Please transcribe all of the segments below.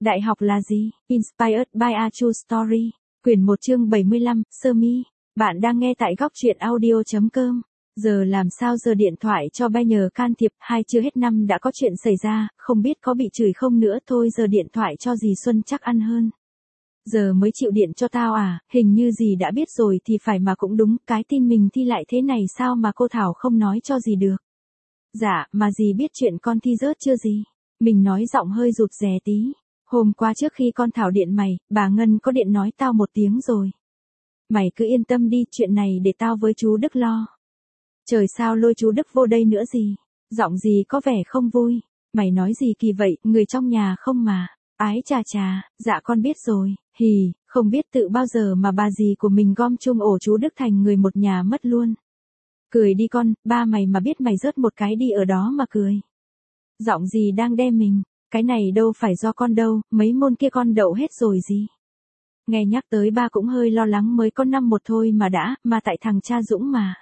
Đại học là gì? Inspired by a True Story. Quyển 1 chương 75, Sơ Mi. Bạn đang nghe tại góc truyện audio.com. Giờ làm sao giờ điện thoại cho bay nhờ can thiệp, chưa hết năm đã có chuyện xảy ra, không biết có bị chửi không nữa thôi giờ điện thoại cho dì Xuân chắc ăn hơn. Giờ mới chịu điện cho tao à, hình như dì đã biết rồi thì phải mà cũng đúng, cái tin mình thi lại thế này sao mà cô Thảo không nói cho dì được. Dạ, mà dì biết chuyện con thi rớt chưa dì? Mình nói giọng hơi rụt rè tí. Hôm qua trước khi con Thảo điện mày, bà Ngân có điện nói tao một tiếng rồi. Mày cứ yên tâm đi, chuyện này để tao với chú Đức lo. Trời sao lôi chú Đức vô đây nữa gì? Giọng gì có vẻ không vui. Mày nói gì kỳ vậy, người trong nhà không mà. Ái chà chà, dạ con biết rồi, hì, không biết tự bao giờ mà bà dì của mình gom chung ổ chú Đức thành người một nhà mất luôn. Cười đi con, ba mày mà biết mày rớt một cái đi ở đó mà cười. Giọng gì đang đe mình, cái này đâu phải do con đâu, mấy môn kia con đậu hết rồi gì. Nghe nhắc tới ba cũng hơi lo lắng, mới có năm một thôi mà tại thằng cha Dũng mà.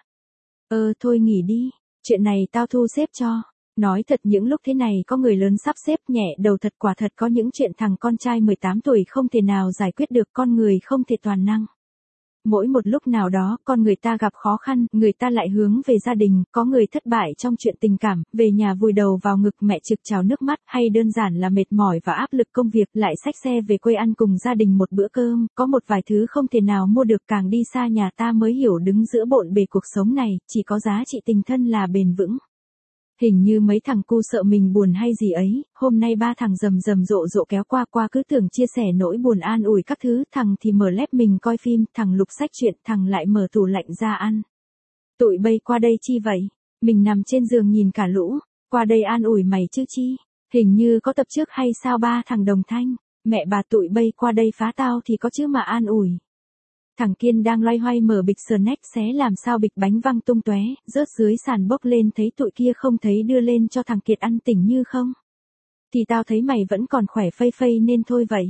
Thôi nghỉ đi, chuyện này tao thu xếp cho. Nói thật những lúc thế này có người lớn sắp xếp nhẹ đầu thật, quả thật có những chuyện thằng con trai 18 tuổi không thể nào giải quyết được, con người không thể toàn năng. Mỗi một lúc nào đó, con người ta gặp khó khăn, người ta lại hướng về gia đình, có người thất bại trong chuyện tình cảm, về nhà vùi đầu vào ngực mẹ trực trào nước mắt, hay đơn giản là mệt mỏi và áp lực công việc, lại xách xe về quê ăn cùng gia đình một bữa cơm, có một vài thứ không thể nào mua được, càng đi xa nhà ta mới hiểu đứng giữa bộn bề cuộc sống này, chỉ có giá trị tình thân là bền vững. Hình như mấy thằng cu sợ mình buồn hay gì ấy, hôm nay ba thằng rầm rộ kéo qua cứ tưởng chia sẻ nỗi buồn an ủi các thứ, thằng thì mở lép mình coi phim, thằng lục sách chuyện, thằng lại mở tủ lạnh ra ăn. Tụi bay qua đây chi vậy? Mình nằm trên giường nhìn cả lũ, qua đây an ủi mày chứ chi, hình như có tập trước hay sao ba thằng đồng thanh, mẹ bà tụi bay qua đây phá tao thì có chứ mà an ủi. Thằng Kiên đang loay hoay mở bịch snack xé làm sao bịch bánh văng tung tóe, rớt dưới sàn bốc lên, thấy tụi kia không thấy đưa lên cho thằng Kiệt ăn tỉnh như không. Thì tao thấy mày vẫn còn khỏe phây phây nên thôi vậy.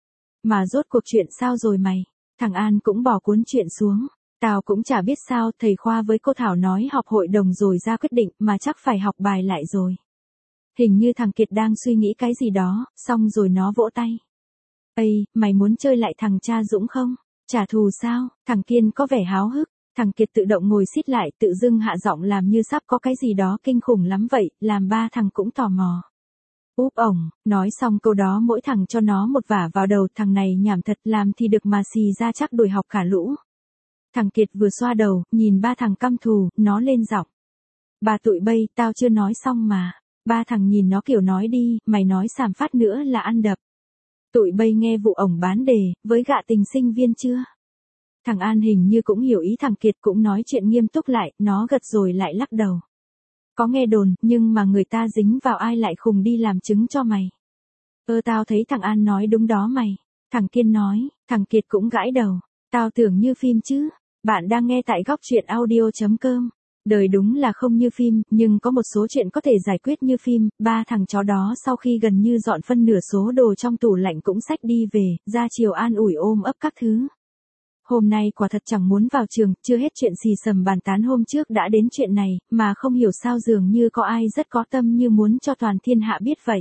Mà rốt cuộc chuyện sao rồi mày? Thằng An cũng bỏ cuốn chuyện xuống. Tao cũng chả biết sao, thầy Khoa với cô Thảo nói họp hội đồng rồi ra quyết định mà chắc phải học bài lại rồi. Hình như thằng Kiệt đang suy nghĩ cái gì đó, xong rồi nó vỗ tay. Ây, mày muốn chơi lại thằng cha Dũng không? Trả thù sao? Thằng Kiên có vẻ háo hức, thằng Kiệt tự động ngồi xít lại, tự dưng hạ giọng làm như sắp có cái gì đó kinh khủng lắm vậy, làm ba thằng cũng tò mò. Úp ổng, nói xong câu đó mỗi thằng cho nó một vả vào đầu, thằng này nhảm thật, làm thì được mà xì ra chắc đuổi học cả lũ. Thằng Kiệt vừa xoa đầu, nhìn ba thằng căm thù, nó lên giọng. Bà tụi bay, tao chưa nói xong mà. Ba thằng nhìn nó kiểu nói đi, mày nói sàm phát nữa là ăn đập. Tụi bay nghe vụ ổng bán đề, với gạ tình sinh viên chưa? Thằng An hình như cũng hiểu ý thằng Kiệt, cũng nói chuyện nghiêm túc lại, nó gật rồi lại lắc đầu. Có nghe đồn, nhưng mà người ta dính vào ai lại khùng đi làm chứng cho mày. Tao thấy thằng An nói đúng đó mày. Thằng Kiên nói, thằng Kiệt cũng gãi đầu. Tao tưởng như phim chứ. Bạn đang nghe tại góc truyện audio.com. Đời đúng là không như phim, nhưng có một số chuyện có thể giải quyết như phim. Ba thằng chó đó sau khi gần như dọn phân nửa số đồ trong tủ lạnh cũng xách đi về, ra chiều an ủi ôm ấp các thứ. Hôm nay quả thật chẳng muốn vào trường, chưa hết chuyện xì xầm bàn tán hôm trước đã đến chuyện này, mà không hiểu sao dường như có ai rất có tâm như muốn cho toàn thiên hạ biết vậy.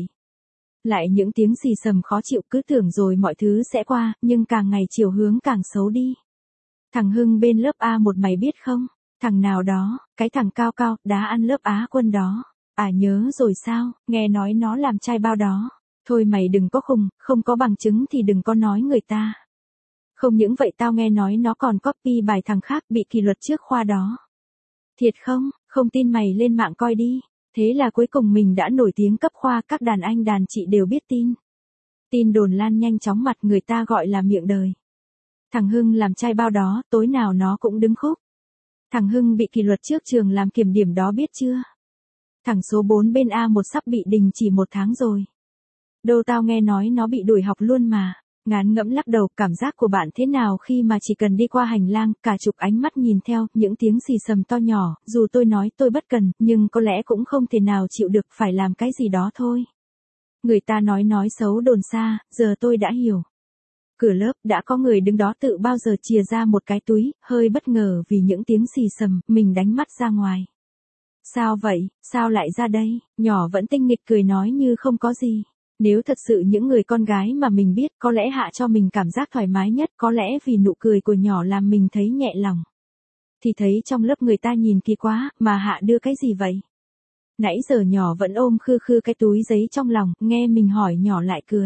Lại những tiếng xì xầm khó chịu, cứ tưởng rồi mọi thứ sẽ qua, nhưng càng ngày chiều hướng càng xấu đi. Thằng Hưng bên lớp A1 mày biết không? Thằng nào đó, cái thằng cao cao, đá ăn lớp Á quân đó. À nhớ rồi sao, nghe nói nó làm trai bao đó. Thôi mày đừng có khùng, không có bằng chứng thì đừng có nói người ta. Không những vậy tao nghe nói nó còn copy bài thằng khác bị kỷ luật trước khoa đó. Thiệt không, không tin mày lên mạng coi đi. Thế là cuối cùng mình đã nổi tiếng cấp khoa, các đàn anh đàn chị đều biết tin. Tin đồn lan nhanh chóng, mặt người ta gọi là miệng đời. Thằng Hưng làm trai bao đó, tối nào nó cũng đứng khúc. Thằng Hưng bị kỷ luật trước trường làm kiểm điểm đó biết chưa? Thằng số 4 bên A1 sắp bị đình chỉ 1 tháng rồi. Đâu tao nghe nói nó bị đuổi học luôn mà. Ngán ngẫm lắc đầu, cảm giác của bạn thế nào khi mà chỉ cần đi qua hành lang, cả chục ánh mắt nhìn theo, những tiếng xì xầm to nhỏ, dù tôi nói tôi bất cần, nhưng có lẽ cũng không thể nào chịu được, phải làm cái gì đó thôi. Người ta nói xấu đồn xa, giờ tôi đã hiểu. Cửa lớp đã có người đứng đó, tự bao giờ chìa ra một cái túi, hơi bất ngờ vì những tiếng xì xầm, mình đánh mắt ra ngoài. Sao vậy, sao lại ra đây? Nhỏ vẫn tinh nghịch cười nói như không có gì. Nếu thật sự những người con gái mà mình biết có lẽ Hạ cho mình cảm giác thoải mái nhất, có lẽ vì nụ cười của nhỏ làm mình thấy nhẹ lòng. Thì thấy trong lớp người ta nhìn kỳ quá, mà Hạ đưa cái gì vậy? Nãy giờ nhỏ vẫn ôm khư khư cái túi giấy trong lòng, nghe mình hỏi nhỏ lại cười.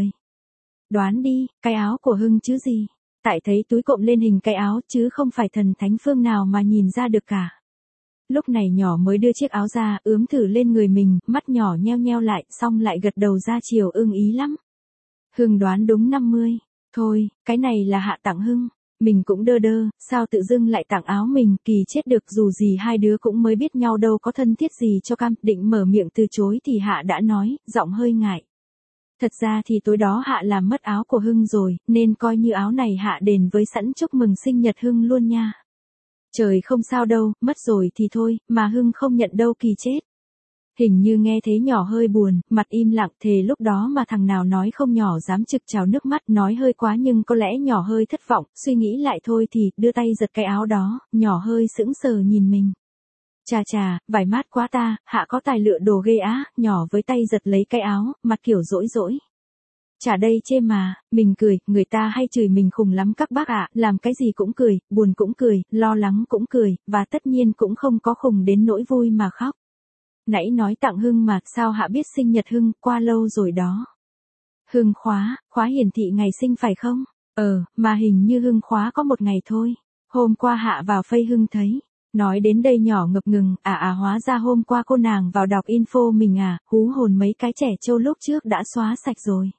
Đoán đi, cái áo của Hưng chứ gì? Tại thấy túi cộm lên hình cái áo chứ không phải thần thánh phương nào mà nhìn ra được cả. Lúc này nhỏ mới đưa chiếc áo ra, ướm thử lên người mình, mắt nhỏ nheo nheo lại, xong lại gật đầu ra chiều ưng ý lắm. Hưng đoán đúng 50. Thôi, cái này là Hạ tặng Hưng. Mình cũng đơ đơ, sao tự dưng lại tặng áo mình, kỳ chết được, dù gì hai đứa cũng mới biết nhau đâu có thân thiết gì cho cam, định mở miệng từ chối thì Hạ đã nói, giọng hơi ngại. Thật ra thì tối đó Hạ làm mất áo của Hưng rồi, nên coi như áo này Hạ đền với sẵn chúc mừng sinh nhật Hưng luôn nha. Trời không sao đâu, mất rồi thì thôi, mà Hưng không nhận đâu kỳ chết. Hình như nghe thế nhỏ hơi buồn, mặt im lặng, thề lúc đó mà thằng nào nói không nhỏ dám trực trào nước mắt, nói hơi quá nhưng có lẽ nhỏ hơi thất vọng, suy nghĩ lại thôi thì, đưa tay giật cái áo đó, nhỏ hơi sững sờ nhìn mình. Chà chà, vải mát quá ta, Hạ có tài lựa đồ ghê á, nhỏ với tay giật lấy cái áo, mặt kiểu dỗi dỗi. Chả đây chê mà, mình cười, người ta hay chửi mình khùng lắm các bác ạ, làm cái gì cũng cười, buồn cũng cười, lo lắng cũng cười, và tất nhiên cũng không có khùng đến nỗi vui mà khóc. Nãy nói tặng Hưng mà, sao Hạ biết sinh nhật Hưng, qua lâu rồi đó. Hưng khóa hiển thị ngày sinh phải không? Mà hình như Hưng khóa có một ngày thôi. Hôm qua Hạ vào Face Hưng thấy. Nói đến đây nhỏ ngập ngừng, hóa ra hôm qua cô nàng vào đọc info mình hú hồn mấy cái trẻ trâu lúc trước đã xóa sạch rồi.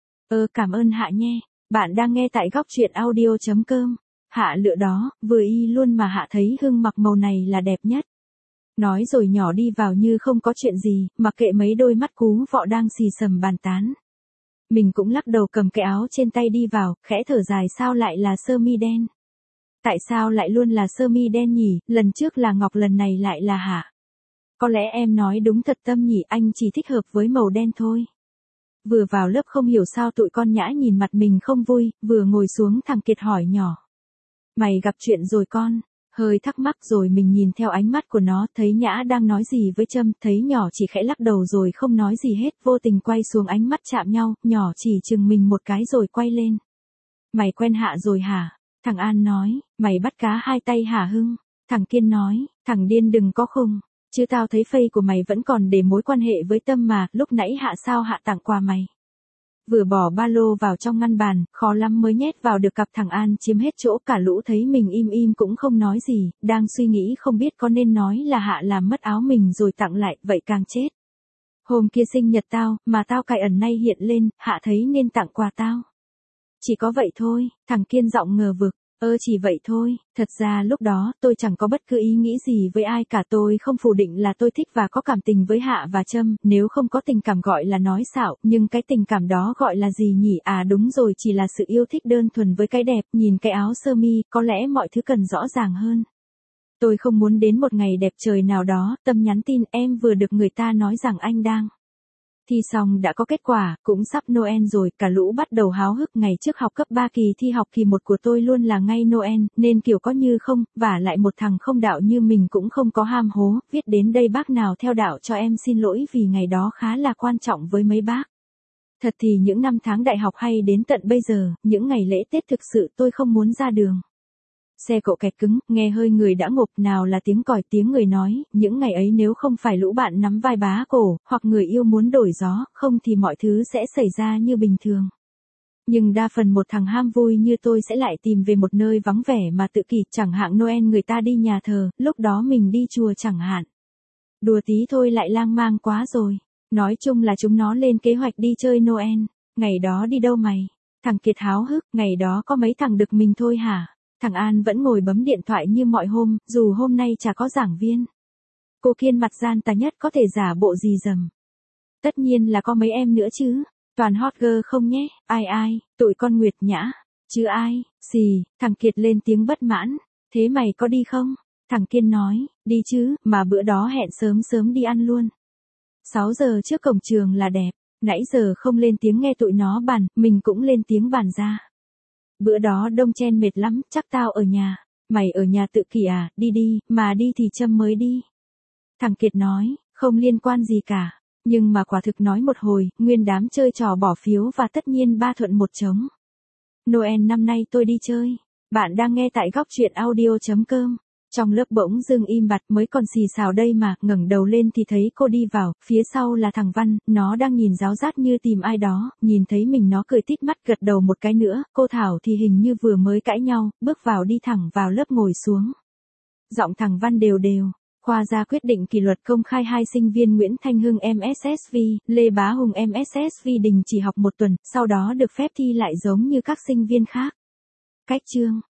Cảm ơn Hạ nhé. Bạn đang nghe tại góc truyện audio.com. Hạ lựa đó, vừa y luôn mà Hạ thấy Hưng mặc màu này là đẹp nhất. Nói rồi nhỏ đi vào như không có chuyện gì, mặc kệ mấy đôi mắt cú vọ đang xì xầm bàn tán. Mình cũng lắc đầu cầm cái áo trên tay đi vào, khẽ thở dài sao lại là sơ mi đen. Tại sao lại luôn là sơ mi đen nhỉ, lần trước là Ngọc lần này lại là Hạ. Có lẽ em nói đúng thật tâm nhỉ, anh chỉ thích hợp với màu đen thôi. Vừa vào lớp không hiểu sao tụi con Nhã nhìn mặt mình không vui, vừa ngồi xuống thằng Kiệt hỏi nhỏ. Mày gặp chuyện rồi con? Hơi thắc mắc rồi mình nhìn theo ánh mắt của nó, thấy Nhã đang nói gì với Trâm, thấy nhỏ chỉ khẽ lắc đầu rồi không nói gì hết, vô tình quay xuống ánh mắt chạm nhau, nhỏ chỉ chừng mình một cái rồi quay lên. Mày quen Hạ rồi hả? Thằng An nói, mày bắt cá hai tay hả Hưng? Thằng Kiên nói, thằng điên đừng có khùng, chứ tao thấy Face của mày vẫn còn để mối quan hệ với Tâm mà, lúc nãy Hạ sao Hạ tặng quà mày? Vừa bỏ ba lô vào trong ngăn bàn, khó lắm mới nhét vào được cặp, thằng An chiếm hết chỗ, cả lũ thấy mình im im cũng không nói gì, đang suy nghĩ không biết có nên nói là Hạ làm mất áo mình rồi tặng lại, vậy càng chết. Hôm kia sinh nhật tao, mà tao cài ẩn nay hiện lên, Hạ thấy nên tặng quà tao. Chỉ có vậy thôi, thằng Kiên giọng ngờ vực. Chỉ vậy thôi, thật ra lúc đó tôi chẳng có bất cứ ý nghĩ gì với ai cả, tôi không phủ định là tôi thích và có cảm tình với Hạ và Trâm, nếu không có tình cảm gọi là nói xạo, nhưng cái tình cảm đó gọi là gì nhỉ? Đúng rồi, chỉ là sự yêu thích đơn thuần với cái đẹp, nhìn cái áo sơ mi, có lẽ mọi thứ cần rõ ràng hơn. Tôi không muốn đến một ngày đẹp trời nào đó, Tâm nhắn tin em vừa được người ta nói rằng anh đang thi xong đã có kết quả, cũng sắp Noel rồi, cả lũ bắt đầu háo hức, ngày trước học cấp 3 kỳ thi học kỳ 1 của tôi luôn là ngay Noel, nên kiểu có như không, và lại một thằng không đạo như mình cũng không có ham hố, viết đến đây bác nào theo đạo cho em xin lỗi vì ngày đó khá là quan trọng với mấy bác. Thật thì những năm tháng đại học hay đến tận bây giờ, những ngày lễ Tết thực sự tôi không muốn ra đường. Xe cộ kẹt cứng, nghe hơi người đã ngộp, nào là tiếng còi, tiếng người nói, những ngày ấy nếu không phải lũ bạn nắm vai bá cổ, hoặc người yêu muốn đổi gió, không thì mọi thứ sẽ xảy ra như bình thường. Nhưng đa phần một thằng ham vui như tôi sẽ lại tìm về một nơi vắng vẻ mà tự kỷ, chẳng hạn Noel người ta đi nhà thờ, lúc đó mình đi chùa chẳng hạn. Đùa tí thôi lại lang mang quá rồi. Nói chung là chúng nó lên kế hoạch đi chơi Noel. Ngày đó đi đâu mày? Thằng Kiệt háo hức, ngày đó có mấy thằng được mình thôi hả? Thằng An vẫn ngồi bấm điện thoại như mọi hôm, dù hôm nay chả có giảng viên. Cô Kiên mặt gian tà nhất có thể giả bộ gì dầm. Tất nhiên là có mấy em nữa chứ. Toàn hot girl không nhé, ai, tụi con Nguyệt Nhã. Chứ ai, xì, thằng Kiệt lên tiếng bất mãn. Thế mày có đi không? Thằng Kiên nói, đi chứ, mà bữa đó hẹn sớm đi ăn luôn. 6 giờ trước cổng trường là đẹp. Nãy giờ không lên tiếng nghe tụi nó bàn, mình cũng lên tiếng bàn ra. Bữa đó đông chen mệt lắm, chắc tao ở nhà. Mày ở nhà tự kỷ đi, mà đi thì Trâm mới đi. Thằng Kiệt nói, không liên quan gì cả. Nhưng mà quả thực nói một hồi, nguyên đám chơi trò bỏ phiếu và tất nhiên 3 thuận 1 trống. Noel năm nay tôi đi chơi. Bạn đang nghe tại góc truyện audio.com. Trong lớp bỗng dưng im bặt, mới còn xì xào đây mà, ngẩng đầu lên thì thấy cô đi vào, phía sau là thằng Văn, nó đang nhìn ráo rát như tìm ai đó, nhìn thấy mình nó cười tít mắt gật đầu một cái nữa, cô Thảo thì hình như vừa mới cãi nhau, bước vào đi thẳng vào lớp ngồi xuống. Giọng thằng Văn đều đều. Khoa ra quyết định kỷ luật công khai 2 sinh viên Nguyễn Thanh Hưng MSSV, Lê Bá Hùng MSSV đình chỉ học 1 tuần, sau đó được phép thi lại giống như các sinh viên khác. Cách chương.